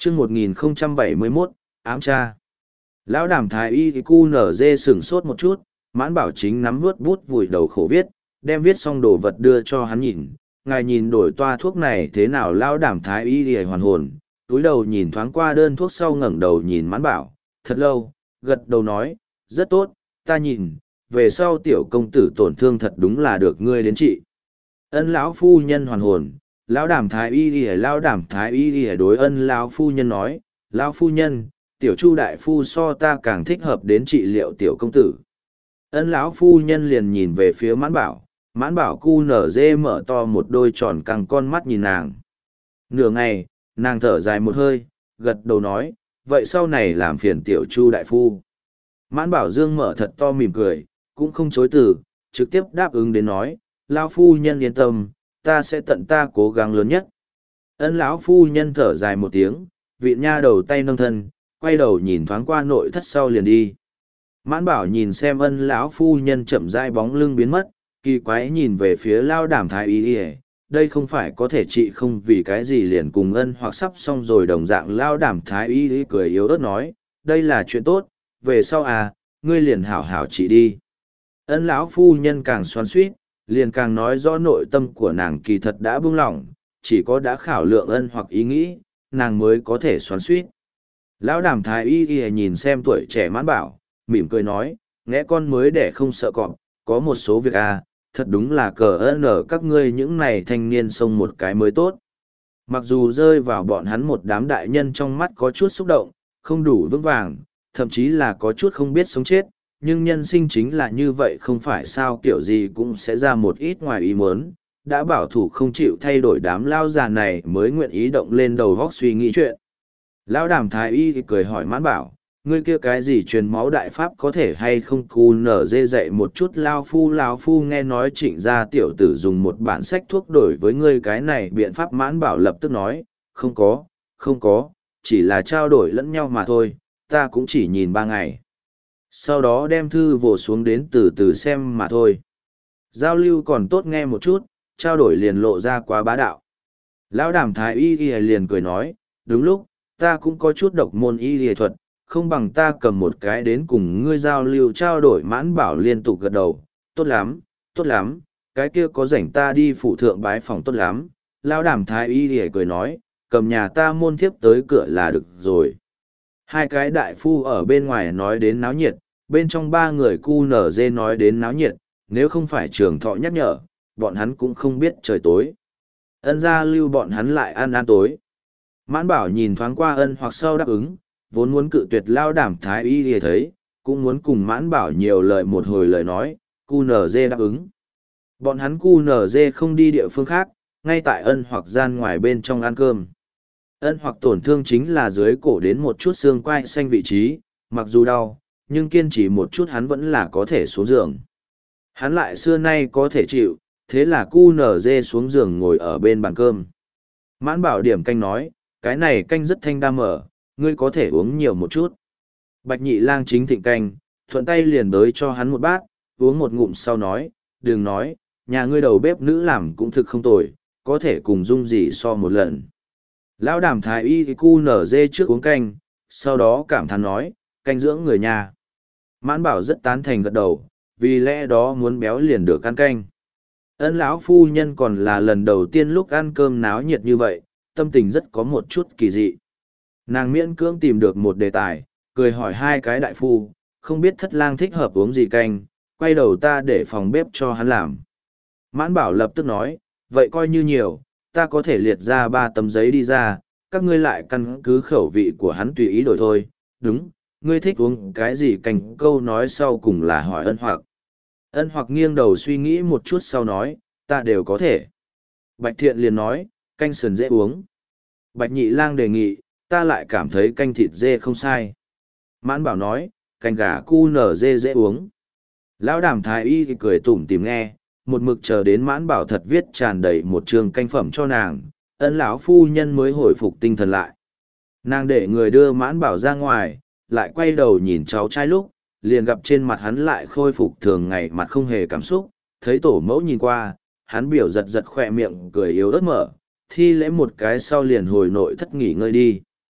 chương 1071, ám tra. Lão đàm thái y cu nở dê sửng sốt một chút, Mãn Bảo chính nắm vuốt bút vùi đầu khổ viết, đem viết xong đồ vật đưa cho hắn nhìn. Ngài nhìn đổi toa thuốc này thế nào? Lão đàm thái y thì hoàn hồn, túi đầu nhìn thoáng qua đơn thuốc sau ngẩng đầu nhìn Mãn Bảo, thật lâu, gật đầu nói, rất tốt, ta nhìn, về sau tiểu công tử tổn thương thật đúng là được ngươi đến trị. Ân lão phu nhân hoàn hồn, lão đàm thái y đối ân lão phu nhân nói, lão phu nhân, tiểu chu đại phu so ta càng thích hợp đến trị liệu tiểu công tử. Ân lão phu nhân liền nhìn về phía Mãn Bảo cu nở dê mở to một đôi tròn căng con mắt nhìn nàng. Nửa ngày, nàng thở dài một hơi, gật đầu nói, vậy sau này làm phiền tiểu chu đại phu. Mãn Bảo dương mở thật to mỉm cười, cũng không chối từ, trực tiếp đáp ứng đến nói, lão phu nhân yên tâm, ta sẽ tận ta cố gắng lớn nhất. Ân lão phu nhân thở dài một tiếng, vịn nha đầu tay nâng thân, quay đầu nhìn thoáng qua nội thất sau liền đi. Mãn Bảo nhìn xem ân lão phu nhân chậm rãi bóng lưng biến mất, kỳ quái nhìn về phía lao đàm thái y, đây không phải có thể trị không vì cái gì liền cùng ân hoặc sắp xong rồi đồng dạng. Lao đàm thái y cười yếu ớt nói, đây là chuyện tốt, về sau à, ngươi liền hảo hảo trị đi. Ân lão phu nhân càng xoắn xuýt, liền càng nói rõ nội tâm của nàng kỳ thật đã buông lỏng, chỉ có đã khảo lượng ân hoặc ý nghĩ, nàng mới có thể xoắn xuýt. Lão đàm thái y nhìn xem tuổi trẻ Mãn Bảo, mỉm cười nói, nghe con mới để không sợ cọp, có một số việc à, thật đúng là cờ ơn ở các ngươi những này thanh niên xông một cái mới tốt. Mặc dù rơi vào bọn hắn một đám đại nhân trong mắt có chút xúc động, không đủ vững vàng, thậm chí là có chút không biết sống chết, nhưng nhân sinh chính là như vậy, không phải sao kiểu gì cũng sẽ ra một ít ngoài ý muốn. Đã bảo thủ không chịu thay đổi đám lao già này mới nguyện ý động lên đầu vóc suy nghĩ chuyện. Lão đàm thái y thì cười hỏi Mãn Bảo, ngươi kia cái gì truyền máu đại pháp có thể hay không? Cu nở dê dậy một chút. Lão phu nghe nói Trịnh gia tiểu tử dùng một bản sách thuốc đổi với ngươi cái này biện pháp. Mãn Bảo lập tức nói, không có, chỉ là trao đổi lẫn nhau mà thôi, ta cũng chỉ nhìn 3 ngày. Sau đó đem thư vồ xuống đến từ từ xem mà thôi. Giao lưu còn tốt nghe một chút, trao đổi liền lộ ra quá bá đạo. Lão đàm thái y liền cười nói, đúng lúc, ta cũng có chút độc môn y thuật, không bằng ta cầm một cái đến cùng ngươi giao lưu trao đổi. Mãn Bảo liên tục gật đầu, tốt lắm, cái kia có rảnh ta đi phụ thượng bái phòng tốt lắm. Lão đàm thái y cười nói, cầm nhà ta môn thiếp tới cửa là được rồi. Hai cái đại phu ở bên ngoài nói đến náo nhiệt, bên trong 3 người cu nở dê nói đến náo nhiệt, nếu không phải Trường Thọ nhắc nhở, bọn hắn cũng không biết trời tối. Ân gia lưu bọn hắn lại ăn tối. Mãn Bảo nhìn thoáng qua ân hoặc sau đáp ứng, vốn muốn cự tuyệt lao đàm thái y thì thấy, cũng muốn cùng Mãn Bảo nhiều lời một hồi lời nói, cu nở dê đáp ứng. Bọn hắn cu nở dê không đi địa phương khác, ngay tại ân hoặc gian ngoài bên trong ăn cơm. Ân hoặc tổn thương chính là dưới cổ đến một chút xương quai xanh vị trí, mặc dù đau, nhưng kiên trì một chút hắn vẫn là có thể xuống giường. Hắn lại xưa nay có thể chịu, thế là cu nở dê xuống giường ngồi ở bên bàn cơm. Mãn Bảo điểm canh nói, cái này canh rất thanh đam mở, ngươi có thể uống nhiều một chút. Bạch Nhị Lang chính thịnh canh, thuận tay liền đới cho hắn một bát, uống một ngụm sau nói, đừng nói, nhà ngươi đầu bếp nữ làm cũng thực không tồi, có thể cùng dung gì so một lần. Lão đàm thái y thì cu nở dê trước uống canh, sau đó cảm thán nói, canh dưỡng người nhà. Mãn Bảo rất tán thành gật đầu, vì lẽ đó muốn béo liền được ăn canh. Ân lão phu nhân còn là lần đầu tiên lúc ăn cơm náo nhiệt như vậy, tâm tình rất có một chút kỳ dị. Nàng miễn cưỡng tìm được một đề tài, cười hỏi hai cái đại phu, không biết Thất Lang thích hợp uống gì canh, quay đầu ta để phòng bếp cho hắn làm. Mãn Bảo lập tức nói, vậy coi như nhiều, ta có thể liệt ra 3 tấm giấy đi ra, các ngươi lại căn cứ khẩu vị của hắn tùy ý đổi thôi. Đúng, ngươi thích uống cái gì canh? Câu nói sau cùng là hỏi ân hoặc. Ân hoặc nghiêng đầu suy nghĩ một chút sau nói, ta đều có thể. Bạch Thiện liền nói, canh sườn dễ uống. Bạch Nhị Lang đề nghị, ta lại cảm thấy canh thịt dê không sai. Mãn Bảo nói, canh gà cu nở dê dễ uống. Lão đàm thái y thì cười tủm tìm nghe, một mực chờ đến Mãn Bảo thật viết tràn đầy một trường canh phẩm cho nàng, ân lão phu nhân mới hồi phục tinh thần lại. Nàng để người đưa Mãn Bảo ra ngoài, lại quay đầu nhìn cháu trai lúc, liền gặp trên mặt hắn lại khôi phục thường ngày, mặt không hề cảm xúc. Thấy tổ mẫu nhìn qua, hắn biểu giật giật khỏe miệng cười yếu ớt mở, thi lễ một cái sau liền hồi nội thất nghỉ ngơi đi.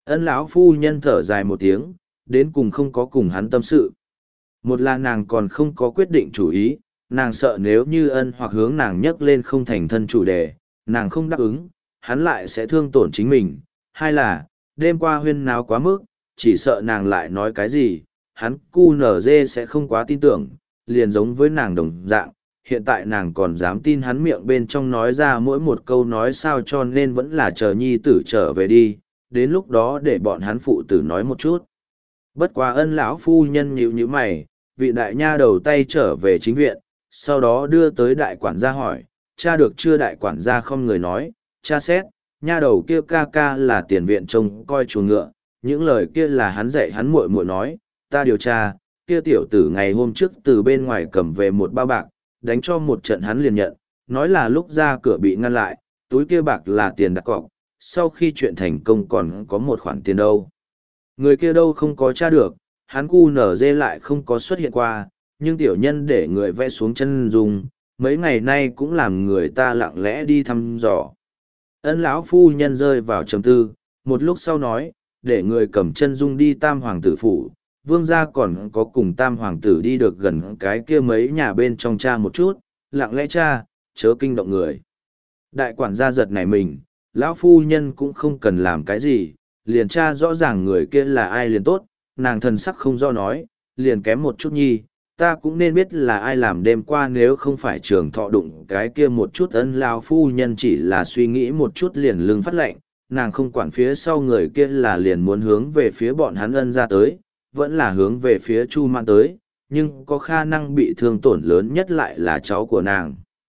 Ân lão phu nhân thở dài một tiếng, đến cùng không có cùng hắn tâm sự. Một là nàng còn không có quyết định chủ ý, nàng sợ nếu như ân hoặc hướng nàng nhấc lên không thành thân chủ đề, nàng không đáp ứng, hắn lại sẽ thương tổn chính mình. Hai là, đêm qua huyên náo quá mức, chỉ sợ nàng lại nói cái gì, hắn QNZ sẽ không quá tin tưởng, liền giống với nàng đồng dạng. Hiện tại nàng còn dám tin hắn miệng bên trong nói ra mỗi một câu nói sao, cho nên vẫn là chờ nhi tử trở về đi, đến lúc đó để bọn hắn phụ tử nói một chút. Bất quá ân lão phu nhân nhíu nhíu mày, vị đại nha đầu tay trở về chính viện, sau đó đưa tới đại quản gia hỏi, cha được chưa? Đại quản gia không người nói, cha xét, nha đầu kia ca ca là tiền viện trông coi chuồng ngựa, những lời kia là hắn dạy hắn muội muội nói, ta điều tra, kia tiểu tử ngày hôm trước từ bên ngoài cầm về một bao bạc, đánh cho một trận hắn liền nhận, nói là lúc ra cửa bị ngăn lại, túi kia bạc là tiền đặt cọc, sau khi chuyện thành công còn có một khoản tiền đâu. Người kia đâu không có tra được, hắn QNZ lại không có xuất hiện qua, nhưng tiểu nhân để người vẽ xuống chân dung, mấy ngày nay cũng làm người ta lặng lẽ đi thăm dò. Ân lão phu nhân rơi vào trầm tư, một lúc sau nói, để người cầm chân dung đi Tam Hoàng tử phủ, vương gia còn có cùng Tam Hoàng tử đi được gần cái kia mấy nhà bên trong cha một chút, lặng lẽ cha, chớ kinh động người. Đại quản gia giật nảy mình, lão phu nhân cũng không cần làm cái gì, liền tra rõ ràng người kia là ai liền tốt, nàng thần sắc không do nói, liền kém một chút nhi, ta cũng nên biết là ai làm đêm qua nếu không phải Trường Thọ đụng cái kia một chút. Ân lão phu nhân chỉ là suy nghĩ một chút liền lưng phát lạnh, nàng không quản phía sau người kia là liền muốn hướng về phía bọn hắn Ân ra tới, vẫn là hướng về phía Chu Mạn tới, nhưng có khả năng bị thương tổn lớn nhất lại là cháu của nàng.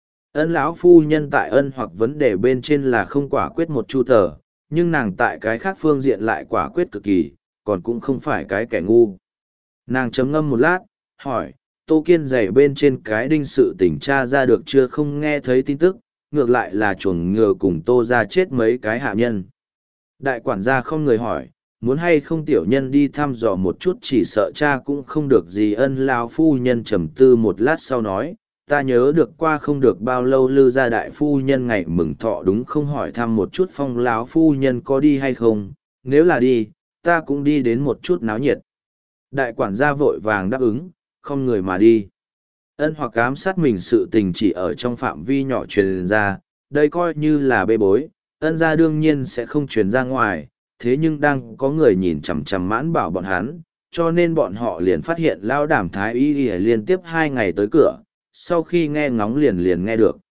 Ân lão phu nhân tại Ân hoặc vấn đề bên trên là không quả quyết một chu tờ, nhưng nàng tại cái khác phương diện lại quả quyết cực kỳ, còn cũng không phải cái kẻ ngu. Nàng chấm ngâm một lát, hỏi, Tô Kiên giày bên trên cái đinh sự tình tra ra được chưa? Không nghe thấy tin tức, ngược lại là chuồng ngựa cùng Tô ra chết mấy cái hạ nhân. Đại quản gia không người hỏi, muốn hay không tiểu nhân đi thăm dò một chút, chỉ sợ cha cũng không được gì. Ân lão phu nhân trầm tư một lát sau nói, ta nhớ được qua không được bao lâu Lư gia đại phu nhân ngày mừng thọ đúng không, hỏi thăm một chút Phong lão phu nhân có đi hay không, nếu là đi, ta cũng đi đến một chút náo nhiệt. Đại quản gia vội vàng đáp ứng, không người mà đi. Ân hoặc ám sát mình sự tình chỉ ở trong phạm vi nhỏ truyền ra, đây coi như là bê bối, Ân gia đương nhiên sẽ không truyền ra ngoài, thế nhưng đang có người nhìn chằm chằm Mãn Bảo bọn hắn, cho nên bọn họ liền phát hiện Lão Đàm Thái Y liên tiếp 2 ngày tới cửa, sau khi nghe ngóng liền nghe được.